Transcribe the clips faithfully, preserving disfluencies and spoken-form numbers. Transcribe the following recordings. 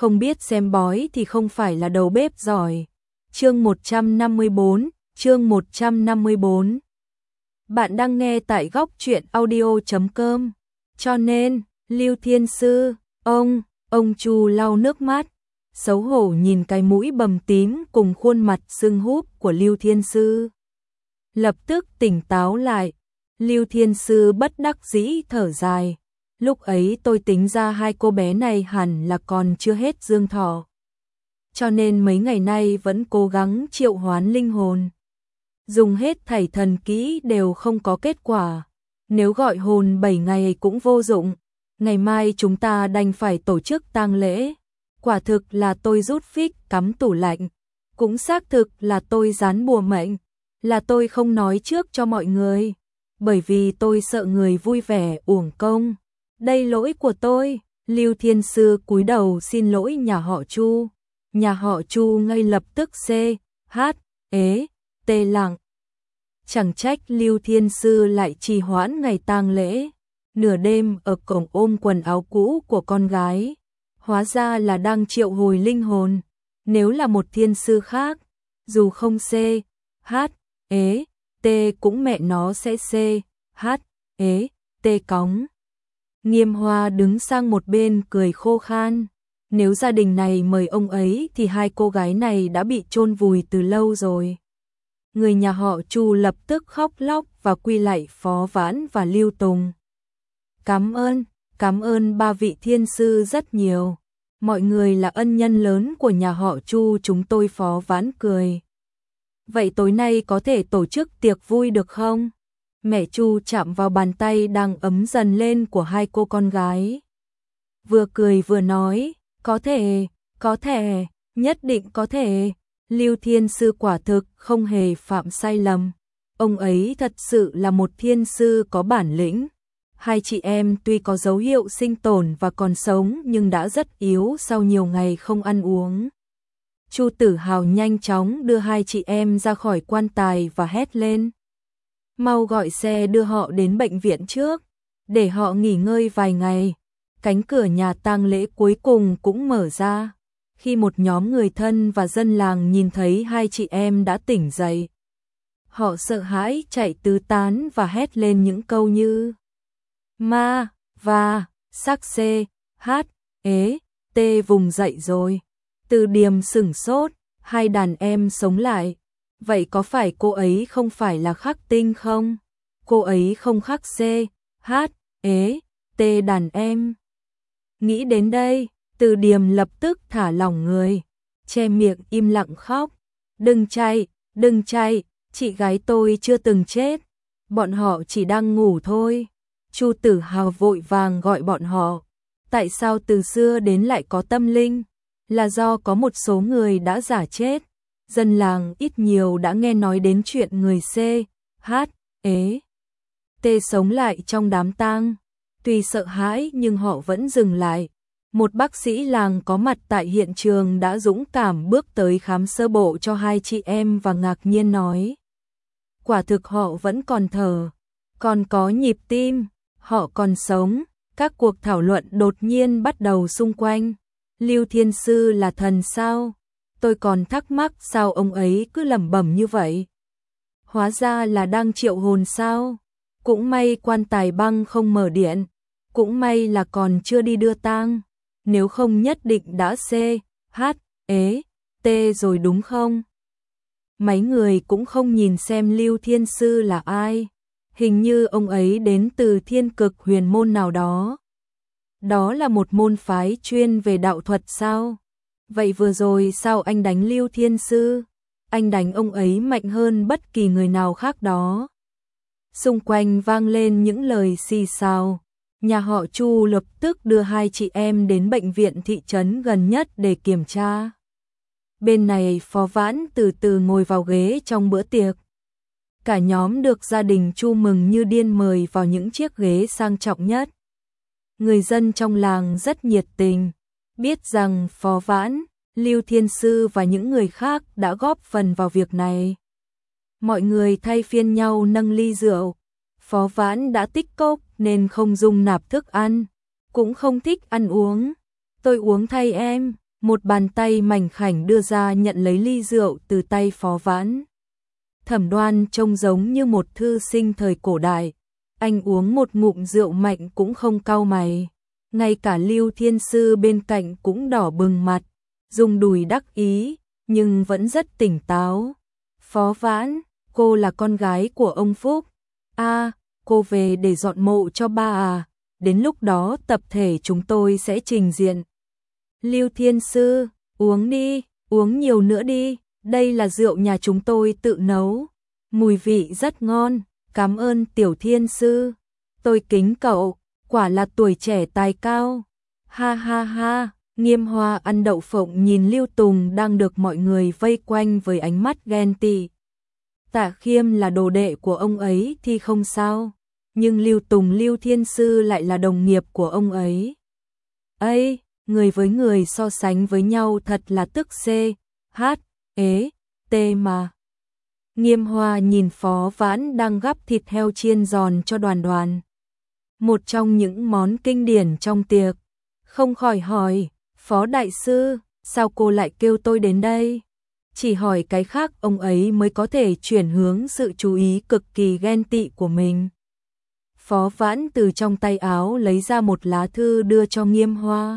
không biết xem bói thì không phải là đầu bếp giỏi. Chương một trăm năm mươi bốn, chương một trăm năm mươi bốn. Bạn đang nghe tại góc truyện audio chấm com. Cho nên, Lưu Thiên Sư, ông, ông Chu lau nước mắt, xấu hổ nhìn cái mũi bầm tím cùng khuôn mặt sưng húp của Lưu Thiên Sư. Lập tức tỉnh táo lại, Lưu Thiên Sư bất đắc dĩ thở dài. Lúc ấy tôi tính ra hai cô bé này hẳn là còn chưa hết dương thọ. Cho nên mấy ngày nay vẫn cố gắng triệu hoán linh hồn. Dùng hết thảy thần kỹ đều không có kết quả. Nếu gọi hồn bảy ngày cũng vô dụng. Ngày mai chúng ta đành phải tổ chức tang lễ. Quả thực là tôi rút phích cắm tủ lạnh. Cũng xác thực là tôi dán bùa mệnh. Là tôi không nói trước cho mọi người. Bởi vì tôi sợ người vui vẻ uổng công. Đây lỗi của tôi. Lưu Thiên Sư cúi đầu xin lỗi nhà họ Chu. Nhà họ Chu ngay lập tức xê, hát, ế, tê lặng. Chẳng trách Lưu Thiên Sư lại trì hoãn ngày tang lễ. Nửa đêm ở cổng ôm quần áo cũ của con gái. Hóa ra là đang triệu hồi linh hồn. Nếu là một thiên sư khác, dù không xê, hát, ế, tê cũng mẹ nó sẽ xê, hát, ế, tê cóng. Nghiêm Hoa đứng sang một bên cười khô khan. Nếu gia đình này mời ông ấy thì hai cô gái này đã bị chôn vùi từ lâu rồi. Người nhà họ Chu lập tức khóc lóc và quy lạy Phó Vãn và Lưu Tùng. Cảm ơn, cảm ơn ba vị thiên sư rất nhiều. Mọi người là ân nhân lớn của nhà họ Chu, chúng tôi. Phó Vãn cười. Vậy tối nay có thể tổ chức tiệc vui được không? Mẹ Chu chạm vào bàn tay đang ấm dần lên của hai cô con gái. Vừa cười vừa nói, có thể, có thể, nhất định có thể. Lưu Thiên Sư quả thực không hề phạm sai lầm. Ông ấy thật sự là một thiên sư có bản lĩnh. Hai chị em tuy có dấu hiệu sinh tồn và còn sống nhưng đã rất yếu sau nhiều ngày không ăn uống. Chu Tử Hào nhanh chóng đưa hai chị em ra khỏi quan tài và hét lên. Mau gọi xe đưa họ đến bệnh viện trước, để họ nghỉ ngơi vài ngày. Cánh cửa nhà tang lễ cuối cùng cũng mở ra. Khi một nhóm người thân và dân làng nhìn thấy hai chị em đã tỉnh dậy, họ sợ hãi chạy tứ tán và hét lên những câu như ma, và, sắc xê, hát, ế, tê vùng dậy rồi. Từ Điềm sửng sốt, hai đàn em sống lại. Vậy có phải cô ấy không phải là Khắc Tinh không? Cô ấy không khắc xê, hát, ế, tê đàn em. Nghĩ đến đây, Từ Điềm lập tức thả lỏng người, che miệng im lặng khóc. Đừng chạy, đừng chạy, chị gái tôi chưa từng chết. Bọn họ chỉ đang ngủ thôi. Chu Tử Hào vội vàng gọi bọn họ. Tại sao từ xưa đến lại có tâm linh? Là do có một số người đã giả chết. Dân làng ít nhiều đã nghe nói đến chuyện người C, H, ế, T sống lại trong đám tang. Tuy sợ hãi nhưng họ vẫn dừng lại. Một bác sĩ làng có mặt tại hiện trường đã dũng cảm bước tới khám sơ bộ cho hai chị em và ngạc nhiên nói. Quả thực họ vẫn còn thở, còn có nhịp tim, họ còn sống. Các cuộc thảo luận đột nhiên bắt đầu xung quanh. Lưu Thiên Sư là thần sao? Tôi còn thắc mắc sao ông ấy cứ lẩm bẩm như vậy. Hóa ra là đang triệu hồn sao? Cũng may quan tài băng không mở điện. Cũng may là còn chưa đi đưa tang. Nếu không nhất định đã C, H, ế, T rồi đúng không? Mấy người cũng không nhìn xem Lưu Thiên Sư là ai. Hình như ông ấy đến từ Thiên Cực Huyền môn nào đó. Đó là một môn phái chuyên về đạo thuật sao? Vậy vừa rồi sao anh đánh Lưu Thiên Sư? Anh đánh ông ấy mạnh hơn bất kỳ người nào khác đó. Xung quanh vang lên những lời xì xào. Nhà họ Chu lập tức đưa hai chị em đến bệnh viện thị trấn gần nhất để kiểm tra. Bên này Phó Vãn từ từ ngồi vào ghế trong bữa tiệc. Cả nhóm được gia đình Chu mừng như điên mời vào những chiếc ghế sang trọng nhất. Người dân trong làng rất nhiệt tình, biết rằng Phó Vãn, Lưu Thiên Sư và những người khác đã góp phần vào việc này. Mọi người thay phiên nhau nâng ly rượu. Phó Vãn đã tích cốc nên không dung nạp thức ăn, cũng không thích ăn uống. Tôi uống thay em, Một bàn tay mảnh khảnh đưa ra nhận lấy ly rượu từ tay Phó Vãn. Thẩm Đoan trông giống như một thư sinh thời cổ đại, anh uống một ngụm rượu mạnh cũng không cau mày. Ngay cả Lưu Thiên Sư bên cạnh cũng đỏ bừng mặt, dùng đùi đắc ý, nhưng vẫn rất tỉnh táo. Phó Vãn, cô là con gái của ông Phúc. À, cô về để dọn mộ cho ba à, đến lúc đó tập thể chúng tôi sẽ trình diện. Lưu Thiên Sư, uống đi, uống nhiều nữa đi, đây là rượu nhà chúng tôi tự nấu. Mùi vị rất ngon, cảm ơn Tiểu Thiên Sư. Tôi kính cậu, quả là tuổi trẻ tài cao. Ha ha ha, Nghiêm Hoa ăn đậu phộng nhìn Lưu Tùng đang được mọi người vây quanh với ánh mắt ghen tị. Tạ Khiêm là đồ đệ của ông ấy thì không sao, nhưng Lưu Tùng Lưu Thiên Sư lại là đồng nghiệp của ông ấy. Ây, người với người so sánh với nhau thật là tức C, H, ế, T mà. Nghiêm Hoa nhìn Phó Vãn đang gắp thịt heo chiên giòn cho Đoàn Đoàn. Một trong những món kinh điển trong tiệc. Không khỏi hỏi, Phó Đại Sư, sao cô lại kêu tôi đến đây? Chỉ hỏi cái khác ông ấy mới có thể chuyển hướng sự chú ý cực kỳ ghen tị của mình. Phó Vãn từ trong tay áo lấy ra một lá thư đưa cho Nghiêm Hoa.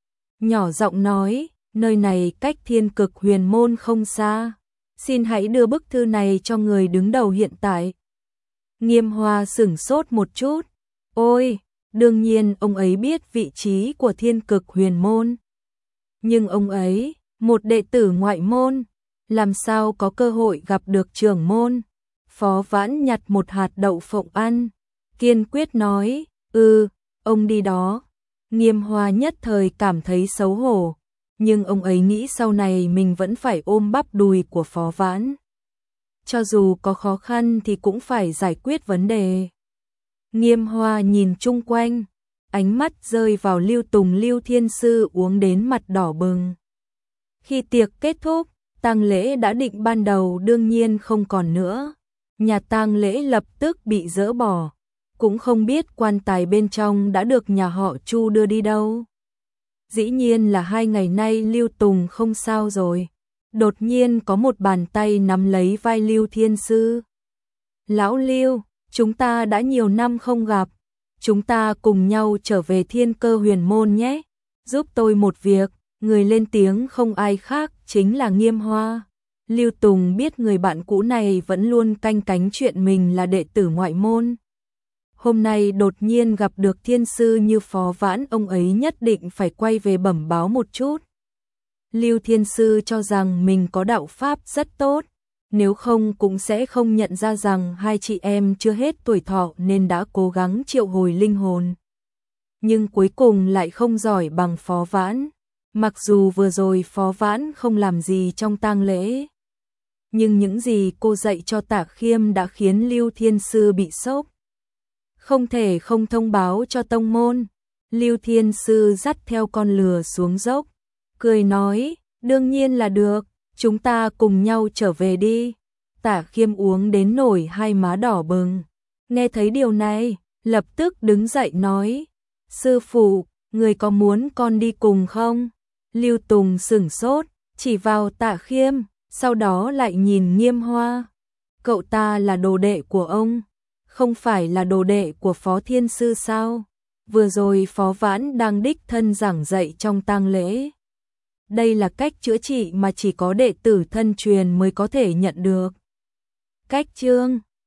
Nhỏ giọng nói, nơi này cách Thiên Cực Huyền Môn không xa. Xin hãy đưa bức thư này cho người đứng đầu hiện tại. Nghiêm Hoa sửng sốt một chút. Ôi, đương nhiên ông ấy biết vị trí của Thiên Cực Huyền Môn. Nhưng ông ấy, một đệ tử ngoại môn, làm sao có cơ hội gặp được trưởng môn? Phó Vãn nhặt một hạt đậu phộng ăn, kiên quyết nói, ừ, ông đi đó. Nghiêm Hoa nhất thời cảm thấy xấu hổ, nhưng ông ấy nghĩ sau này mình vẫn phải ôm bắp đùi của Phó Vãn. Cho dù có khó khăn thì cũng phải giải quyết vấn đề. Nghiêm Hoa nhìn chung quanh, ánh mắt rơi vào Lưu Tùng Lưu Thiên Sư uống đến mặt đỏ bừng. Khi tiệc kết thúc, tang lễ đã định ban đầu đương nhiên không còn nữa. Nhà tang lễ lập tức bị dỡ bỏ, cũng không biết quan tài bên trong đã được nhà họ Chu đưa đi đâu. Dĩ nhiên là hai ngày nay Lưu Tùng không sao rồi. Đột nhiên có một bàn tay nắm lấy vai Lưu Thiên Sư. Lão Lưu, chúng ta đã nhiều năm không gặp. Chúng ta cùng nhau trở về Thiên Cơ Huyền Môn nhé. Giúp tôi một việc. Người lên tiếng không ai khác chính là Nghiêm Hoa. Lưu Tùng biết người bạn cũ này vẫn luôn canh cánh chuyện mình là đệ tử ngoại môn. Hôm nay đột nhiên gặp được thiên sư như Phó Vãn, ông ấy nhất định phải quay về bẩm báo một chút. Lưu Thiên Sư cho rằng mình có đạo pháp rất tốt, nếu không cũng sẽ không nhận ra rằng hai chị em chưa hết tuổi thọ nên đã cố gắng triệu hồi linh hồn. Nhưng cuối cùng lại không giỏi bằng Phó Vãn. Mặc dù vừa rồi Phó Vãn không làm gì trong tang lễ, nhưng những gì cô dạy cho Tạ Khiêm đã khiến Lưu Thiên Sư bị sốc. Không thể không thông báo cho tông môn. Lưu Thiên Sư dắt theo con lừa xuống dốc, cười nói, đương nhiên là được, chúng ta cùng nhau trở về đi. Tạ Khiêm uống đến nổi hai má đỏ bừng. Nghe thấy điều này, lập tức đứng dậy nói, sư phụ, người có muốn con đi cùng không? Lưu Tùng sửng sốt, chỉ vào Tạ Khiêm, sau đó lại nhìn Nghiêm Hoa. Cậu ta là đồ đệ của ông, không phải là đồ đệ của Phó Thiên Sư sao? Vừa rồi Phó Vãn đang đích thân giảng dạy trong tang lễ. Đây là cách chữa trị mà chỉ có đệ tử thân truyền mới có thể nhận được. Cách chương